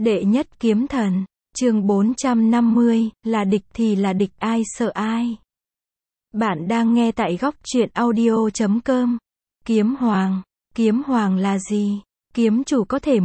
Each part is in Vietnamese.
Đệ nhất kiếm thần, chương 450, là địch thì là địch, ai sợ ai. Bạn đang nghe tại góc truyện audio.com. Kiếm hoàng là gì? Kiếm chủ có thể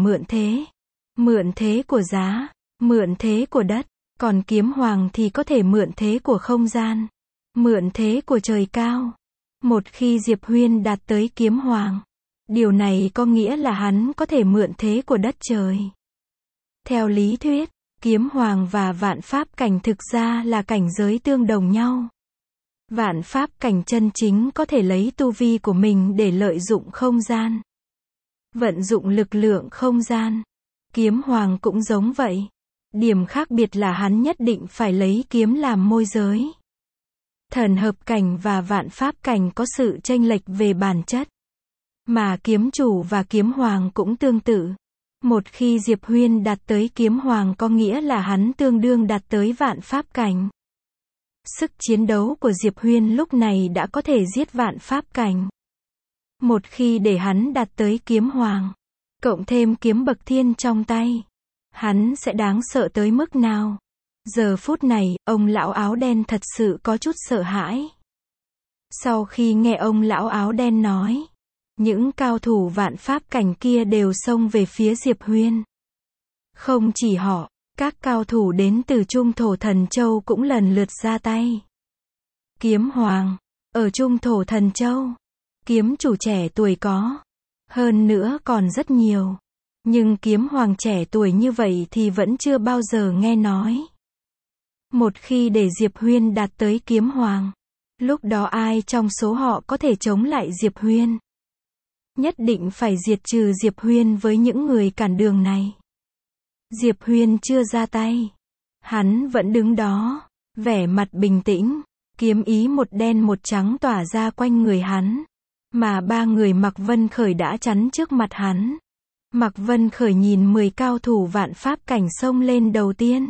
mượn thế của giá, mượn thế của đất, còn kiếm hoàng thì có thể mượn thế của không gian, mượn thế của trời cao. Một khi Diệp Huyên đạt tới kiếm hoàng, điều này có nghĩa là hắn có thể mượn thế của đất trời. Theo lý thuyết, kiếm hoàng và vạn pháp cảnh thực ra là cảnh giới tương đồng nhau. Vạn pháp cảnh chân chính có thể lấy tu vi của mình để lợi dụng không gian, vận dụng lực lượng không gian. Kiếm hoàng cũng giống vậy. Điểm khác biệt là hắn nhất định phải lấy kiếm làm môi giới. Thần hợp cảnh và vạn pháp cảnh có sự chênh lệch về bản chất, mà kiếm chủ và kiếm hoàng cũng tương tự. Một khi Diệp Huyên đạt tới kiếm hoàng có nghĩa là hắn tương đương đạt tới vạn pháp cảnh. Sức chiến đấu của Diệp Huyên lúc này đã có thể giết vạn pháp cảnh. Một khi để hắn đạt tới kiếm hoàng, cộng thêm kiếm bậc thiên trong tay, hắn sẽ đáng sợ tới mức nào? Giờ phút này, ông lão áo đen thật sự có chút sợ hãi. Sau khi nghe ông lão áo đen nói, những cao thủ vạn pháp cảnh kia đều xông về phía Diệp Huyên. Không chỉ họ, các cao thủ đến từ Trung Thổ Thần Châu cũng lần lượt ra tay. Kiếm hoàng, ở Trung Thổ Thần Châu, kiếm chủ trẻ tuổi có, hơn nữa còn rất nhiều. Nhưng kiếm hoàng trẻ tuổi như vậy thì vẫn chưa bao giờ nghe nói. Một khi để Diệp Huyên đạt tới kiếm hoàng, lúc đó ai trong số họ có thể chống lại Diệp Huyên? Nhất định phải diệt trừ Diệp Huyên với những người cản đường này. Diệp Huyên chưa ra tay. Hắn vẫn đứng đó, vẻ mặt bình tĩnh, kiếm ý một đen một trắng tỏa ra quanh người hắn. Mà ba người Mạc Vân Khởi đã chắn trước mặt hắn. Mạc Vân Khởi nhìn 10 cao thủ vạn pháp cảnh xông lên đầu tiên.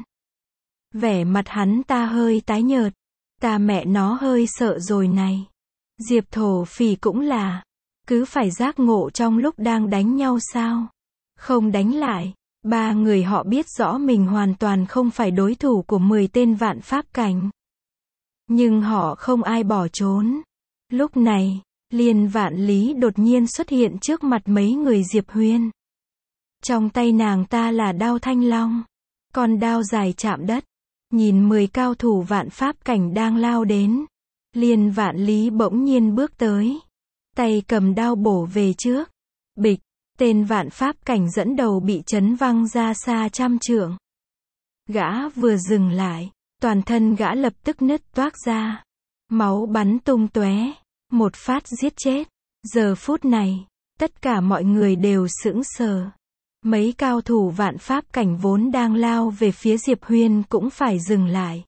Vẻ mặt hắn ta hơi tái nhợt. Ta mẹ nó hơi sợ rồi này. Diệp Thổ Phỉ cũng là. Cứ phải giác ngộ trong lúc đang đánh nhau sao? Không đánh lại. Ba người họ biết rõ mình hoàn toàn không phải đối thủ của 10 tên vạn pháp cảnh. Nhưng họ không ai bỏ trốn. Lúc này, Liên Vạn Lý đột nhiên xuất hiện trước mặt mấy người Diệp Huyên. Trong tay nàng ta là đao thanh long. Con đao dài chạm đất. Nhìn 10 cao thủ vạn pháp cảnh đang lao đến. Liên Vạn Lý bỗng nhiên bước tới. Tay cầm đao bổ về trước. Bịch, tên vạn pháp cảnh dẫn đầu bị chấn văng ra xa trăm trượng. Gã vừa dừng lại, toàn thân gã lập tức nứt toác ra. Máu bắn tung tóe, một phát giết chết. Giờ phút này, tất cả mọi người đều sững sờ. Mấy cao thủ vạn pháp cảnh vốn đang lao về phía Diệp Huyên cũng phải dừng lại.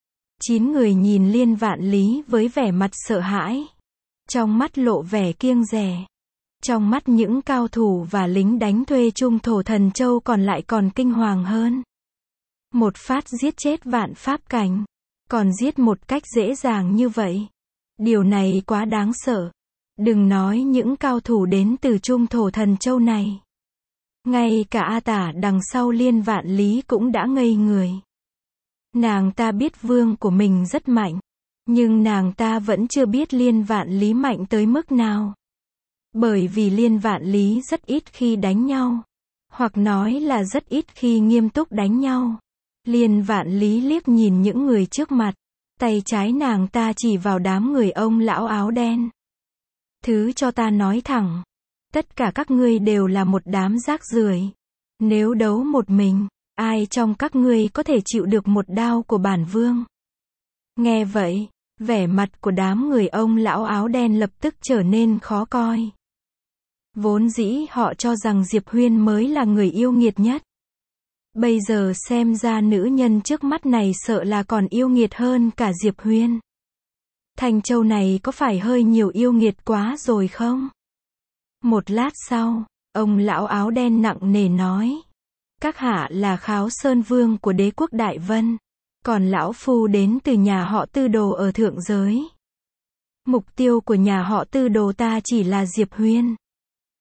9 người nhìn Liên Vạn Lý với vẻ mặt sợ hãi. Trong mắt lộ vẻ kiêng dè. Trong mắt những cao thủ và lính đánh thuê Trung Thổ Thần Châu còn lại còn kinh hoàng hơn. Một phát giết chết vạn pháp cảnh. Còn giết một cách dễ dàng như vậy. Điều này quá đáng sợ. Đừng nói những cao thủ đến từ Trung Thổ Thần Châu này. Ngay cả A Tả đằng sau Liên Vạn Lý cũng đã ngây người. Nàng ta biết vương của mình rất mạnh. Nhưng nàng ta vẫn chưa biết Liên Vạn Lý mạnh tới mức nào. Bởi vì Liên Vạn Lý rất ít khi đánh nhau. Hoặc nói là rất ít khi nghiêm túc đánh nhau. Liên Vạn Lý liếc nhìn những người trước mặt. Tay trái nàng ta chỉ vào đám người ông lão áo đen. Thứ cho ta nói thẳng. Tất cả các ngươi đều là một đám rác rưởi. Nếu đấu một mình, ai trong các ngươi có thể chịu được một đao của bản vương? Nghe vậy, vẻ mặt của đám người ông lão áo đen lập tức trở nên khó coi. Vốn dĩ họ cho rằng Diệp Huyên mới là người yêu nghiệt nhất. Bây giờ xem ra nữ nhân trước mắt này sợ là còn yêu nghiệt hơn cả Diệp Huyên. Thành Châu này có phải hơi nhiều yêu nghiệt quá rồi không? Một lát sau, ông lão áo đen nặng nề nói. Các hạ là Kháo Sơn Vương của đế quốc Đại Vân. Còn lão phu đến từ nhà họ Tư Đồ ở thượng giới. Mục tiêu của nhà họ Tư Đồ ta chỉ là Diệp Huyên.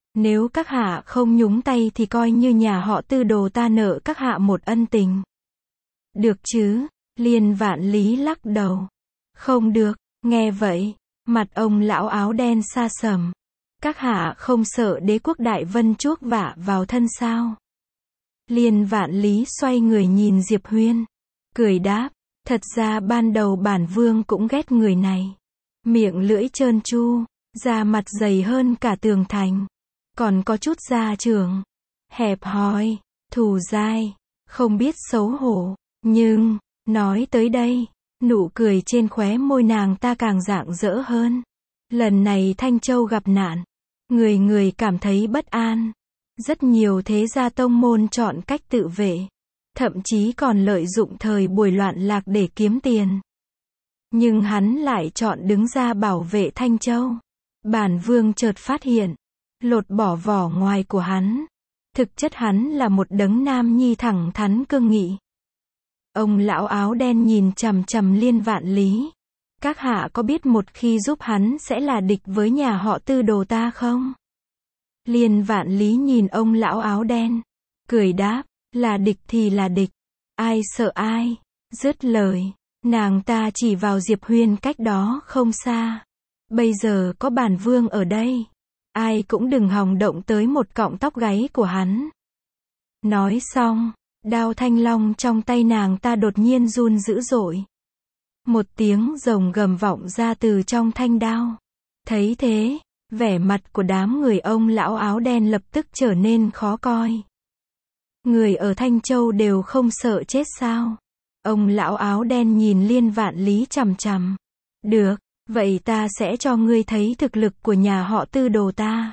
Nếu các hạ không nhúng tay thì coi như nhà họ Tư Đồ ta nợ các hạ một ân tình. Được chứ? Liên Vạn Lý lắc đầu. Không được. Nghe vậy, mặt ông lão áo đen sa sầm. Các hạ không sợ đế quốc Đại Vân chuốc vạ vào thân sao? Liên Vạn Lý xoay người nhìn Diệp Huyên, cười đáp, thật ra ban đầu bản vương cũng ghét người này. Miệng lưỡi trơn tru, da mặt dày hơn cả tường thành, còn có chút da trưởng, hẹp hòi, thù dai, không biết xấu hổ, nhưng, nói tới đây, nụ cười trên khóe môi nàng ta càng rạng rỡ hơn. Lần này Thanh Châu gặp nạn, người người cảm thấy bất an. Rất nhiều thế gia tông môn chọn cách tự vệ, thậm chí còn lợi dụng thời buổi loạn lạc để kiếm tiền. Nhưng hắn lại chọn đứng ra bảo vệ Thanh Châu. Bản vương chợt phát hiện, lột bỏ vỏ ngoài của hắn, thực chất hắn là một đấng nam nhi thẳng thắn cương nghị. Ông lão áo đen nhìn chằm chằm Liên Vạn Lý. Các hạ có biết một khi giúp hắn sẽ là địch với nhà họ Tư Đồ ta không? Liên Vạn Lý nhìn ông lão áo đen, cười đáp, là địch thì là địch, ai sợ ai. Dứt lời, nàng ta chỉ vào Diệp Huyên cách đó không xa. Bây giờ có bản vương ở đây, ai cũng đừng hòng động tới một cọng tóc gáy của hắn. Nói xong, đao thanh long trong tay nàng ta đột nhiên run dữ dội. Một tiếng rồng gầm vọng ra từ trong thanh đao. Thấy thế, vẻ mặt của đám người ông lão áo đen lập tức trở nên khó coi. Người ở Thanh Châu đều không sợ chết sao? Ông lão áo đen nhìn Liên Vạn Lý chằm chằm. Được, vậy ta sẽ cho ngươi thấy thực lực của nhà họ Tư Đồ ta.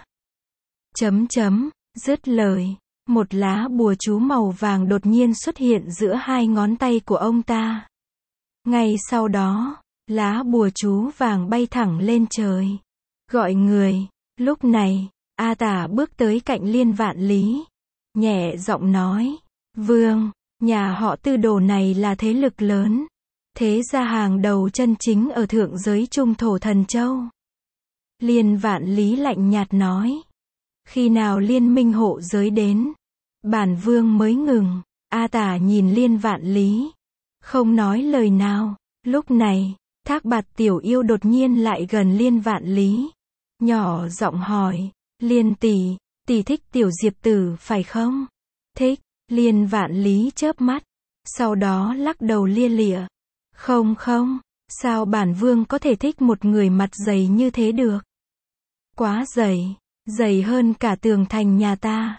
Dứt lời, một lá bùa chú màu vàng đột nhiên xuất hiện giữa hai ngón tay của ông ta. Ngay sau đó, lá bùa chú vàng bay thẳng lên trời. Gọi người. Lúc này, A Tả bước tới cạnh Liên Vạn Lý, nhẹ giọng nói, vương, nhà họ Tư Đồ này là thế lực lớn, thế gia hàng đầu chân chính ở thượng giới Trung Thổ Thần Châu. Liên Vạn Lý lạnh nhạt nói, khi nào liên minh hộ giới đến, bản vương mới ngừng. A Tả nhìn Liên Vạn Lý, không nói lời nào. Lúc này, Thác Bạt tiểu yêu đột nhiên lại gần Liên Vạn Lý, nhỏ giọng hỏi, Liên tỷ, tỷ thích tiểu Diệp tử phải không? Thích. Liên Vạn Lý chớp mắt, sau đó lắc đầu lia lịa. Không, sao bản vương có thể thích một người mặt dày như thế được? Quá dày, dày hơn cả tường thành nhà ta.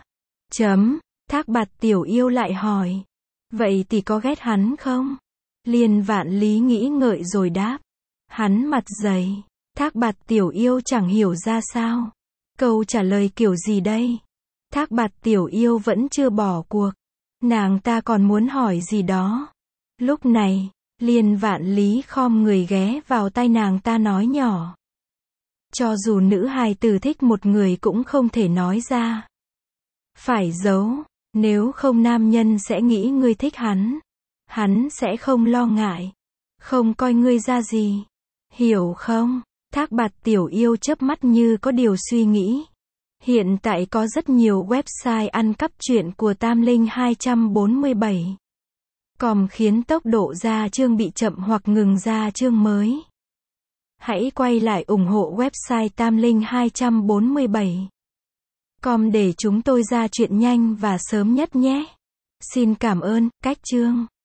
Thác Bạt tiểu yêu lại hỏi, vậy tỷ có ghét hắn không? Liên Vạn Lý nghĩ ngợi rồi đáp, hắn mặt dày. Thác Bạt tiểu yêu chẳng hiểu ra sao. Câu trả lời kiểu gì đây? Thác Bạt tiểu yêu vẫn chưa bỏ cuộc. Nàng ta còn muốn hỏi gì đó. Lúc này, Liên Vạn Lý khom người ghé vào tai nàng ta nói nhỏ. Cho dù nữ hài tử thích một người cũng không thể nói ra. Phải giấu, nếu không nam nhân sẽ nghĩ ngươi thích hắn. Hắn sẽ không lo ngại, không coi ngươi ra gì. Hiểu không? Thác Bạt tiểu yêu chớp mắt như có điều suy nghĩ. Hiện tại có rất nhiều website ăn cắp truyện của Tam Linh 247. Com khiến tốc độ ra chương bị chậm hoặc ngừng ra chương mới. Hãy quay lại ủng hộ website Tam Linh 247. Com để chúng tôi ra chuyện nhanh và sớm nhất nhé. Xin cảm ơn. Cách chương